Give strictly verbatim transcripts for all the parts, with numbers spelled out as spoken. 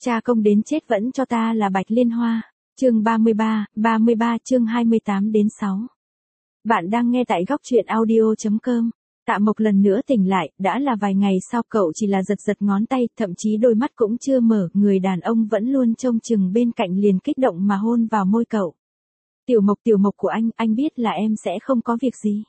Cha công đến chết vẫn cho ta là bạch liên hoa. Chương ba mươi ba, ba mươi ba chương hai mươi tám đến sáu. Bạn đang nghe tại góc truyện audio chấm com. Tạ Mộc lần nữa tỉnh lại, đã là vài ngày sau cậu chỉ là giật giật ngón tay, thậm chí đôi mắt cũng chưa mở, người đàn ông vẫn luôn trông chừng bên cạnh liền kích động mà hôn vào môi cậu. Tiểu Mộc tiểu Mộc của anh, anh biết là em sẽ không có việc gì.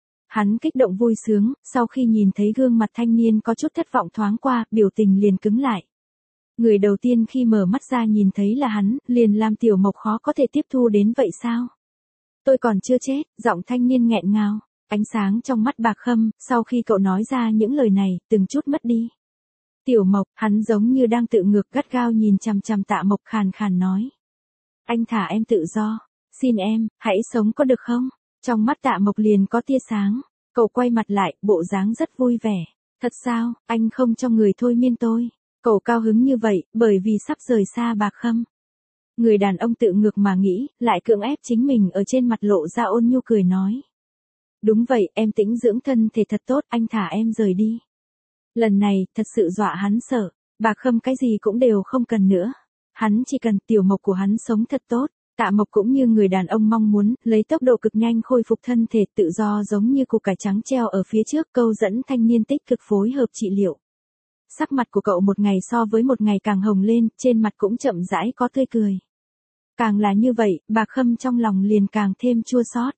Hắn kích động vui sướng, sau khi nhìn thấy gương mặt thanh niên có chút thất vọng thoáng qua, biểu tình liền cứng lại. Người đầu tiên khi mở mắt ra nhìn thấy là hắn, liền làm Tiểu Mộc khó có thể tiếp thu đến vậy sao? Tôi còn chưa chết, giọng thanh niên nghẹn ngào, ánh sáng trong mắt Bạc Khâm, sau khi cậu nói ra những lời này, từng chút mất đi. Tiểu Mộc, hắn giống như đang tự ngược gắt gao nhìn chằm chằm Tạ Mộc khàn khàn nói. Anh thả em tự do, xin em, hãy sống có được không? Trong mắt Tạ Mộc liền có tia sáng, cậu quay mặt lại, bộ dáng rất vui vẻ. Thật sao, anh không cho người thôi miên tôi. Cậu cao hứng như vậy, bởi vì sắp rời xa Bạc Khâm. Người đàn ông tự ngược mà nghĩ, lại cưỡng ép chính mình ở trên mặt lộ ra ôn nhu cười nói. Đúng vậy, em tĩnh dưỡng thân thể thật tốt, anh thả em rời đi. Lần này, thật sự dọa hắn sợ, Bạc Khâm cái gì cũng đều không cần nữa. Hắn chỉ cần Tiểu Mộc của hắn sống thật tốt. Tạ Mộc cũng như người đàn ông mong muốn, lấy tốc độ cực nhanh khôi phục thân thể tự do giống như củ cải trắng treo ở phía trước, câu dẫn thanh niên tích cực phối hợp trị liệu. Sắc mặt của cậu một ngày so với một ngày càng hồng lên, trên mặt cũng chậm rãi có tươi cười. Càng là như vậy, Bạc Khâm trong lòng liền càng thêm chua xót.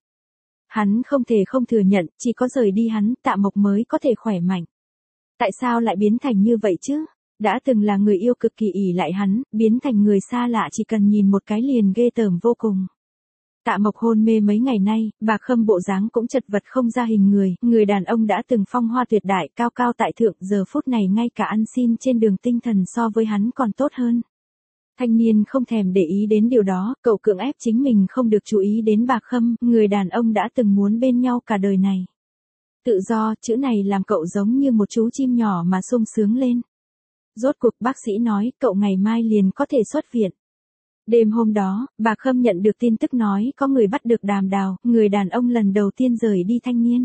Hắn không thể không thừa nhận, chỉ có rời đi hắn, Tạ Mộc mới có thể khỏe mạnh. Tại sao lại biến thành như vậy chứ? Đã từng là người yêu cực kỳ ỷ lại hắn, biến thành người xa lạ chỉ cần nhìn một cái liền ghê tởm vô cùng. Tạ Mộc hôn mê mấy ngày nay, Bạc Khâm bộ dáng cũng chật vật không ra hình người, người đàn ông đã từng phong hoa tuyệt đại cao cao tại thượng, giờ phút này ngay cả ăn xin trên đường tinh thần so với hắn còn tốt hơn. Thanh niên không thèm để ý đến điều đó, cậu cưỡng ép chính mình không được chú ý đến Bạc Khâm, người đàn ông đã từng muốn bên nhau cả đời này. Tự do, chữ này làm cậu giống như một chú chim nhỏ mà sung sướng lên. Rốt cuộc bác sĩ nói, cậu ngày mai liền có thể xuất viện. Đêm hôm đó, Bạc Khâm nhận được tin tức nói có người bắt được Đàm Đào, người đàn ông lần đầu tiên rời đi thanh niên.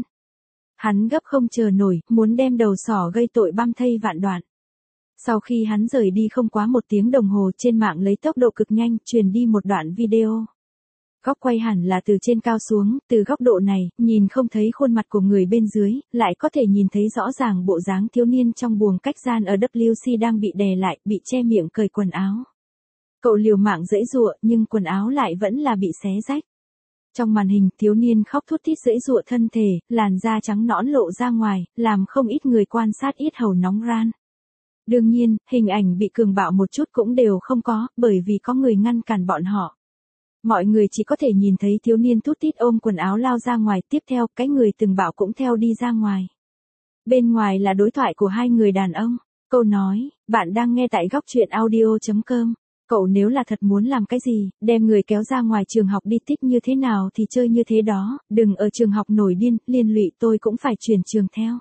Hắn gấp không chờ nổi, muốn đem đầu sỏ gây tội băm thây vạn đoạn. Sau khi hắn rời đi không quá một tiếng đồng hồ, trên mạng lấy tốc độ cực nhanh, truyền đi một đoạn video. Góc quay hẳn là từ trên cao xuống, từ góc độ này, nhìn không thấy khuôn mặt của người bên dưới, lại có thể nhìn thấy rõ ràng bộ dáng thiếu niên trong buồng cách gian ở W C đang bị đè lại, bị che miệng cởi quần áo. Cậu liều mạng giãy giụa, nhưng quần áo lại vẫn là bị xé rách. Trong màn hình, thiếu niên khóc thút thít giãy giụa thân thể, làn da trắng nõn lộ ra ngoài, làm không ít người quan sát yết hầu nóng ran. Đương nhiên, hình ảnh bị cường bạo một chút cũng đều không có, bởi vì có người ngăn cản bọn họ. Mọi người chỉ có thể nhìn thấy thiếu niên thút thít ôm quần áo lao ra ngoài, tiếp theo, cái người từng bạo cũng theo đi ra ngoài. Bên ngoài là đối thoại của hai người đàn ông. Câu nói, bạn đang nghe tại góc truyện audio chấm com. Cậu nếu là thật muốn làm cái gì, đem người kéo ra ngoài trường học đi, thích như thế nào thì chơi như thế đó, đừng ở trường học nổi điên, liên lụy tôi cũng phải chuyển trường theo.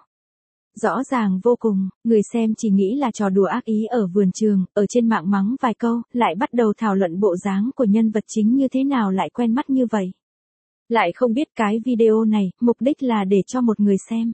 Rõ ràng vô cùng, người xem chỉ nghĩ là trò đùa ác ý ở vườn trường, ở trên mạng mắng vài câu, lại bắt đầu thảo luận bộ dáng của nhân vật chính như thế nào lại quen mắt như vậy. Lại không biết cái video này, mục đích là để cho một người xem.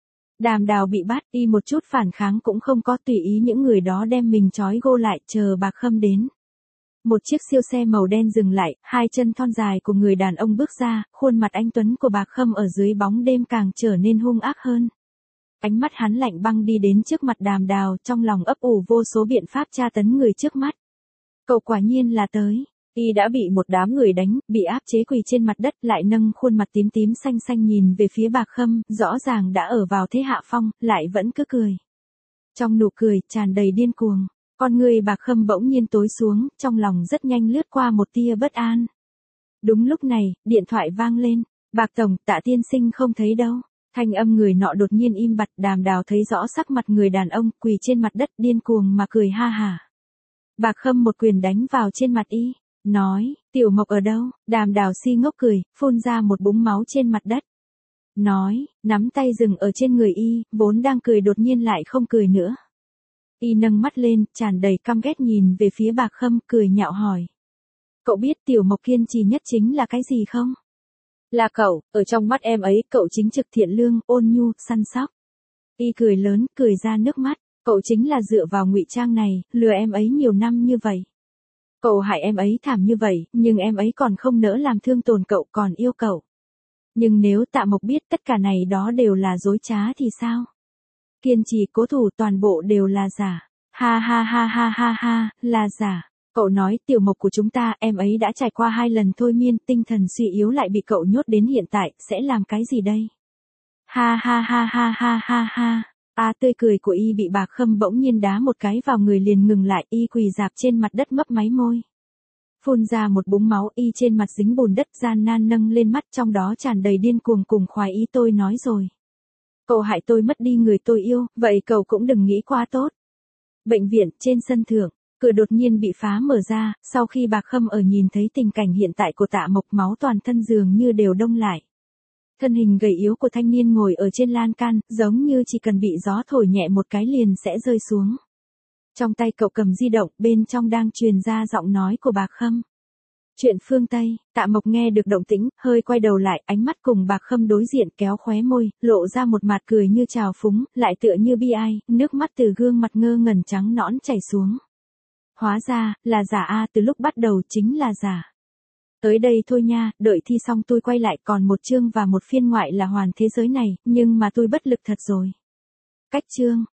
Đàm Đào bị bắt, y một chút phản kháng cũng không có, tùy ý những người đó đem mình trói gô lại, chờ Bạc Khâm đến. Một chiếc siêu xe màu đen dừng lại, hai chân thon dài của người đàn ông bước ra, khuôn mặt anh tuấn của Bạc Khâm ở dưới bóng đêm càng trở nên hung ác hơn. Ánh mắt hắn lạnh băng đi đến trước mặt Đàm Đào, trong lòng ấp ủ vô số biện pháp tra tấn người trước mắt. Cậu quả nhiên là tới. Y đã bị một đám người đánh, bị áp chế quỳ trên mặt đất, lại nâng khuôn mặt tím tím xanh xanh nhìn về phía Bạc Khâm, rõ ràng đã ở vào thế hạ phong, lại vẫn cứ cười. Trong nụ cười, tràn đầy điên cuồng, con người Bạc Khâm bỗng nhiên tối xuống, trong lòng rất nhanh lướt qua một tia bất an. Đúng lúc này, điện thoại vang lên, Bạc Tổng, Tạ tiên sinh không thấy đâu. Thanh âm người nọ đột nhiên im bặt, Đàm Đào thấy rõ sắc mặt người đàn ông, quỳ trên mặt đất điên cuồng mà cười ha hả. Bạc Khâm một quyền đánh vào trên mặt y, nói, Tiểu Mộc ở đâu? Đàm Đào si ngốc cười, phun ra một búng máu trên mặt đất. Nói, nắm tay dừng ở trên người y, vốn đang cười đột nhiên lại không cười nữa. Y nâng mắt lên, tràn đầy căm ghét nhìn về phía Bạc Khâm, cười nhạo hỏi. Cậu biết Tiểu Mộc kiên trì nhất chính là cái gì không? Là cậu, ở trong mắt em ấy, cậu chính trực thiện lương, ôn nhu, săn sóc. Y cười lớn, cười ra nước mắt. Cậu chính là dựa vào ngụy trang này, lừa em ấy nhiều năm như vậy. Cậu hại em ấy thảm như vậy, nhưng em ấy còn không nỡ làm thương tổn cậu, còn yêu cậu. Nhưng nếu Tạ Mộc biết tất cả này đó đều là dối trá thì sao? Kiên trì cố thủ toàn bộ đều là giả. Ha ha ha ha ha ha, là giả. Cậu nói Tiểu Mộc của chúng ta, em ấy đã trải qua hai lần thôi miên, tinh thần suy yếu lại bị cậu nhốt đến hiện tại, sẽ làm cái gì đây? Ha ha ha ha ha ha ha. À, tươi cười của y bị Bạc Khâm bỗng nhiên đá một cái vào người liền ngừng lại, y quỳ rạp trên mặt đất mấp máy môi. Phun ra một búng máu, y trên mặt dính bùn đất, gian nan nâng lên mắt, trong đó tràn đầy điên cuồng cùng khoái ý. Tôi nói rồi. Cậu hại tôi mất đi người tôi yêu, vậy cậu cũng đừng nghĩ quá tốt. Bệnh viện, trên sân thượng, cửa đột nhiên bị phá mở ra, sau khi Bạc Khâm ở nhìn thấy tình cảnh hiện tại của Tạ Mộc, máu toàn thân dường như đều đông lại. Thân hình gầy yếu của thanh niên ngồi ở trên lan can, giống như chỉ cần bị gió thổi nhẹ một cái liền sẽ rơi xuống. Trong tay cậu cầm di động, bên trong đang truyền ra giọng nói của Bạc Khâm. Chuyện phương Tây, Tạ Mộc nghe được động tĩnh, hơi quay đầu lại, ánh mắt cùng Bạc Khâm đối diện, kéo khóe môi, lộ ra một mặt cười như trào phúng, lại tựa như bi ai, nước mắt từ gương mặt ngơ ngẩn trắng nõn chảy xuống. Hóa ra, là giả a, từ lúc bắt đầu chính là giả. Tới đây thôi nha, đợi thi xong tôi quay lại, còn một chương và một phiên ngoại là hoàn thế giới này, nhưng mà tôi bất lực thật rồi. Cách chương.